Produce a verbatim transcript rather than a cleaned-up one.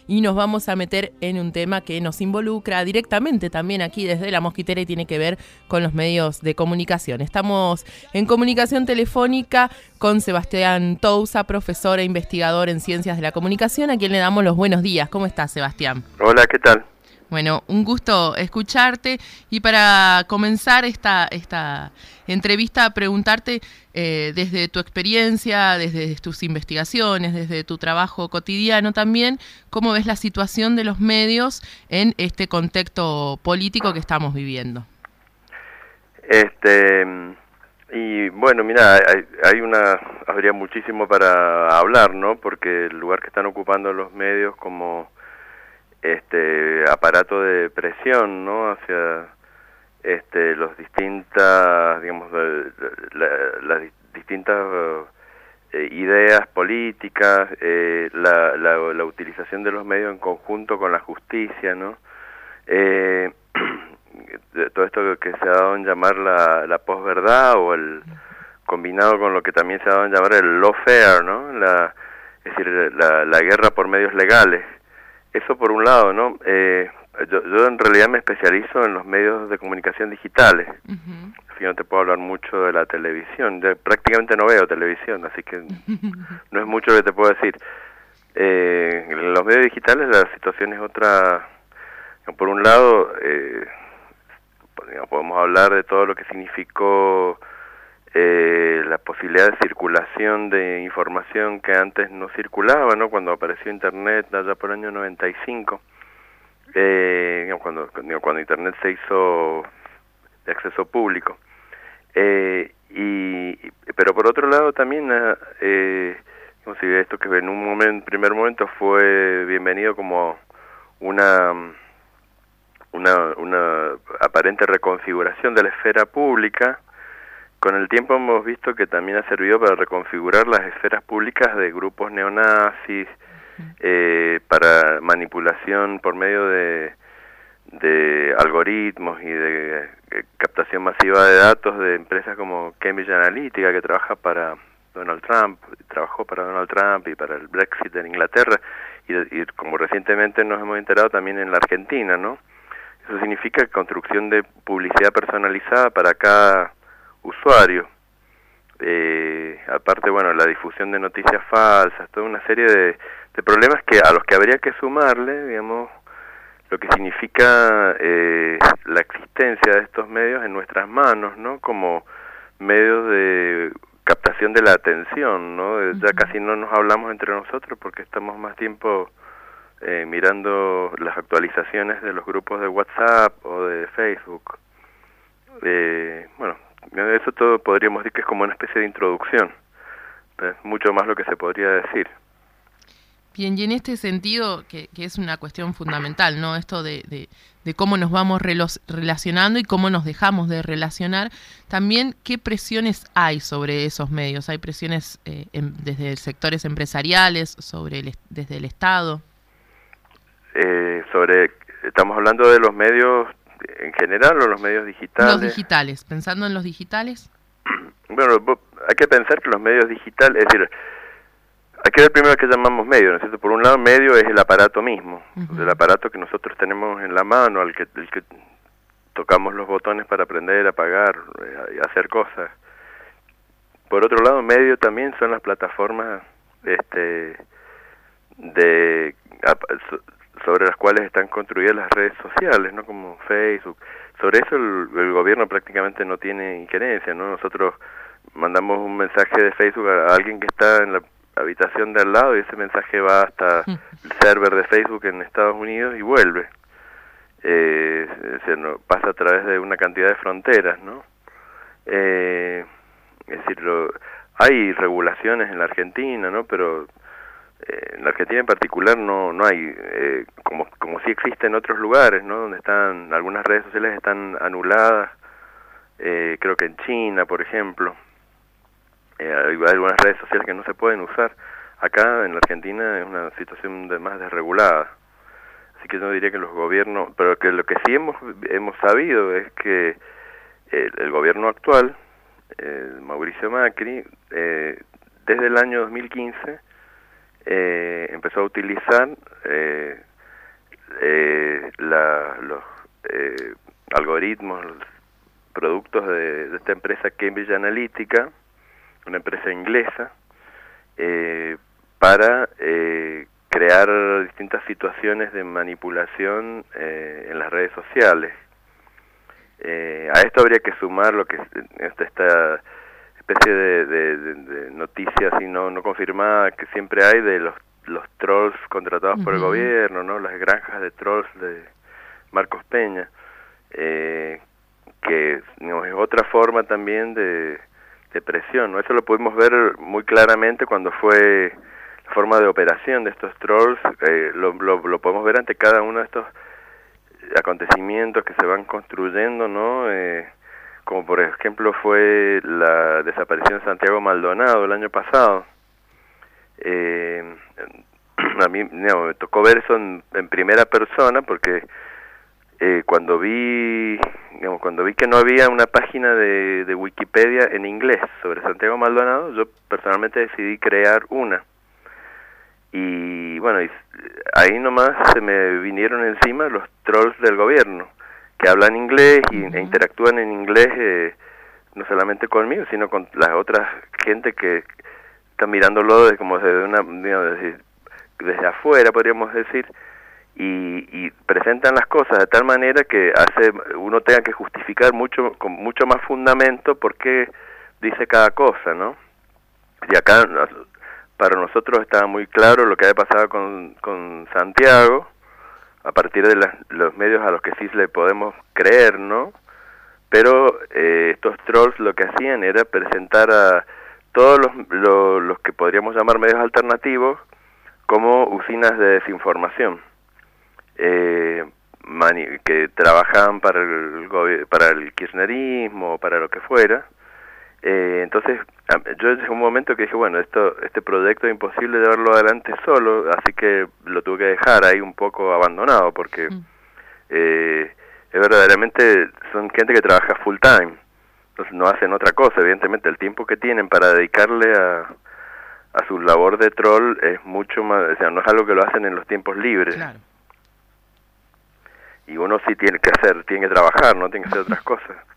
y nos vamos a meter en un tema que nos involucra directamente también aquí desde La Mosquitera y tiene que ver con los medios de comunicación. Estamos en comunicación telefónica con Sebastián Touza, profesor e investigador en Ciencias de la Comunicación, a quien le damos los buenos días. ¿Cómo estás, Sebastián? Hola, ¿qué tal? Bueno, un gusto escucharte y para comenzar esta, esta entrevista, preguntarte eh, desde tu experiencia, desde tus investigaciones, desde tu trabajo cotidiano también, ¿cómo ves la situación de los medios en este contexto político que estamos viviendo? Este, y bueno, mira, hay, hay una, habría muchísimo para hablar, ¿no? Porque el lugar que están ocupando los medios como este aparato de presión, ¿no? Hacia este los distintas, digamos, la, las distintas eh, ideas políticas, eh, la, la, la utilización de los medios en conjunto con la justicia, ¿no? Eh, todo esto que se ha dado en llamar la, la posverdad o el combinado con lo que también se ha dado en llamar el lawfare, ¿no? La, es decir, la, la guerra por medios legales. Eso por un lado, ¿no? Eh, yo, yo en realidad me especializo en los medios de comunicación digitales. Uh-huh. Así que no te puedo hablar mucho de la televisión. Yo prácticamente no veo televisión, así que no es mucho lo que te puedo decir. Eh, en los medios digitales la situación es otra. Por un lado, eh, digamos, podemos hablar de todo lo que significó eh, la posibilidad de circulación de información que antes no circulaba, ¿no? Cuando apareció Internet allá por el año noventa y cinco, eh, digamos, cuando, cuando Internet se hizo de acceso público. Eh, y pero por otro lado también, eh, digamos, esto que en un momento, primer momento fue bienvenido como una... Una, una aparente reconfiguración de la esfera pública. Con el tiempo hemos visto que también ha servido para reconfigurar las esferas públicas de grupos neonazis, eh, para manipulación por medio de, de algoritmos y de eh, captación masiva de datos de empresas como Cambridge Analytica, que trabaja para Donald Trump, trabajó para Donald Trump y para el Brexit en Inglaterra, y, y como recientemente nos hemos enterado también en la Argentina, ¿no? Eso significa construcción de publicidad personalizada para cada usuario. Eh, aparte, bueno, la difusión de noticias falsas, toda una serie de, de problemas que a los que habría que sumarle, digamos, lo que significa eh, la existencia de estos medios en nuestras manos, ¿no? Como medios de captación de la atención, ¿no? Ya casi no nos hablamos entre nosotros porque estamos más tiempo Eh, mirando las actualizaciones de los grupos de WhatsApp o de Facebook. Eh, bueno, eso todo podríamos decir que es como una especie de introducción, pero es mucho más lo que se podría decir. Bien, y en este sentido, que, que es una cuestión fundamental, ¿no? Esto de, de, de cómo nos vamos relacionando y cómo nos dejamos de relacionar, también qué presiones hay sobre esos medios. ¿Hay presiones eh, en, desde sectores empresariales, sobre el, desde el Estado? Eh, sobre, ¿estamos hablando de los medios en general o los medios digitales? Los digitales, pensando en los digitales. Bueno, hay que pensar que los medios digitales, es decir, hay que ver primero qué llamamos medio, ¿no es cierto? Por un lado, medio es el aparato mismo, uh-huh. El aparato que nosotros tenemos en la mano, al que, el que tocamos los botones para aprender, apagar y hacer cosas. Por otro lado, medio también son las plataformas este de sobre las cuales están construidas las redes sociales, ¿no? Como Facebook. Sobre eso el, el gobierno prácticamente no tiene injerencia, ¿no? Nosotros mandamos un mensaje de Facebook a alguien que está en la habitación de al lado y ese mensaje va hasta el server de Facebook en Estados Unidos y vuelve. Eh, se no, pasa a través de una cantidad de fronteras, ¿no? Eh, es decir, lo, hay regulaciones en la Argentina, ¿no? Pero en la Argentina en particular no no hay, eh, como como sí existe en otros lugares, ¿no? Donde están algunas redes sociales están anuladas, eh, creo que en China, por ejemplo, eh, hay algunas redes sociales que no se pueden usar. Acá en la Argentina es una situación de más desregulada, así que yo diría que los gobiernos, pero que lo que sí hemos hemos sabido es que el, el gobierno actual, eh, Mauricio Macri, eh, desde el año dos mil quince Eh, empezó a utilizar eh, algoritmos, productos de, de esta empresa Cambridge Analytica, una empresa inglesa, eh, para eh, crear distintas situaciones de manipulación eh, en las redes sociales. Eh, a esto habría que sumar lo que esta, esta especie de, de, de, de noticia así no, no confirmada que siempre hay de los, los trolls contratados uh-huh. por el gobierno, ¿no? Las granjas de trolls de Marcos Peña, eh, que digamos, es otra forma también de, de presión, ¿no? Eso lo pudimos ver muy claramente cuando fue la forma de operación de estos trolls, eh, lo, lo, lo podemos ver ante cada uno de estos acontecimientos que se van construyendo, ¿no? Eh, como por ejemplo fue la desaparición de Santiago Maldonado el año pasado. Eh, a mí digamos, me tocó ver eso en, en primera persona porque eh, cuando vi digamos, cuando vi que no había una página de, de Wikipedia en inglés sobre Santiago Maldonado, yo personalmente decidí crear una. Y bueno, y ahí nomás se me vinieron encima los trolls del gobierno, que hablan inglés y, uh-huh. e interactúan en inglés, eh, no solamente conmigo, sino con las otras gente que está mirándolo desde, como desde, una, digamos, desde, desde afuera, podríamos decir, y, y presentan las cosas de tal manera que hace uno tenga que justificar mucho con mucho más fundamento por qué dice cada cosa, ¿no? Y acá para nosotros estaba muy claro lo que había pasado con, con Santiago, a partir de las, los medios a los que sí le podemos creer, ¿no? Pero eh, estos trolls lo que hacían era presentar a todos los, los, los que podríamos llamar medios alternativos como usinas de desinformación, eh, mani que trabajaban para el, para el kirchnerismo, para lo que fuera. Eh, entonces, yo en un momento que dije, bueno, esto este proyecto es imposible llevarlo adelante solo, así que lo tuve que dejar ahí un poco abandonado, porque mm. eh, es verdaderamente, son gente que trabaja full time, entonces no hacen otra cosa, evidentemente el tiempo que tienen para dedicarle a, a su labor de troll es mucho más, o sea, no es algo que lo hacen en los tiempos libres. Claro. Y uno sí tiene que hacer, tiene que trabajar, no tiene que hacer otras cosas.